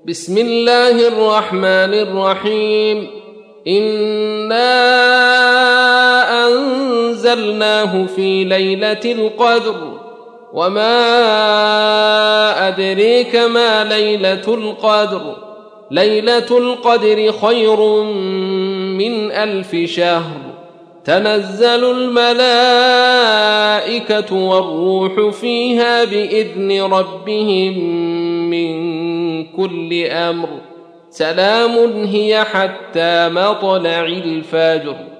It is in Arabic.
بسم الله الرحمن الرحيم إنا أنزلناه في ليلة القدر وما أدريك ما ليلة القدر ليلة القدر خير من 1000 شهر تنزل الملائكة والروح فيها بإذن ربهم من كل أمر سلام هي حتى مطلع الفجر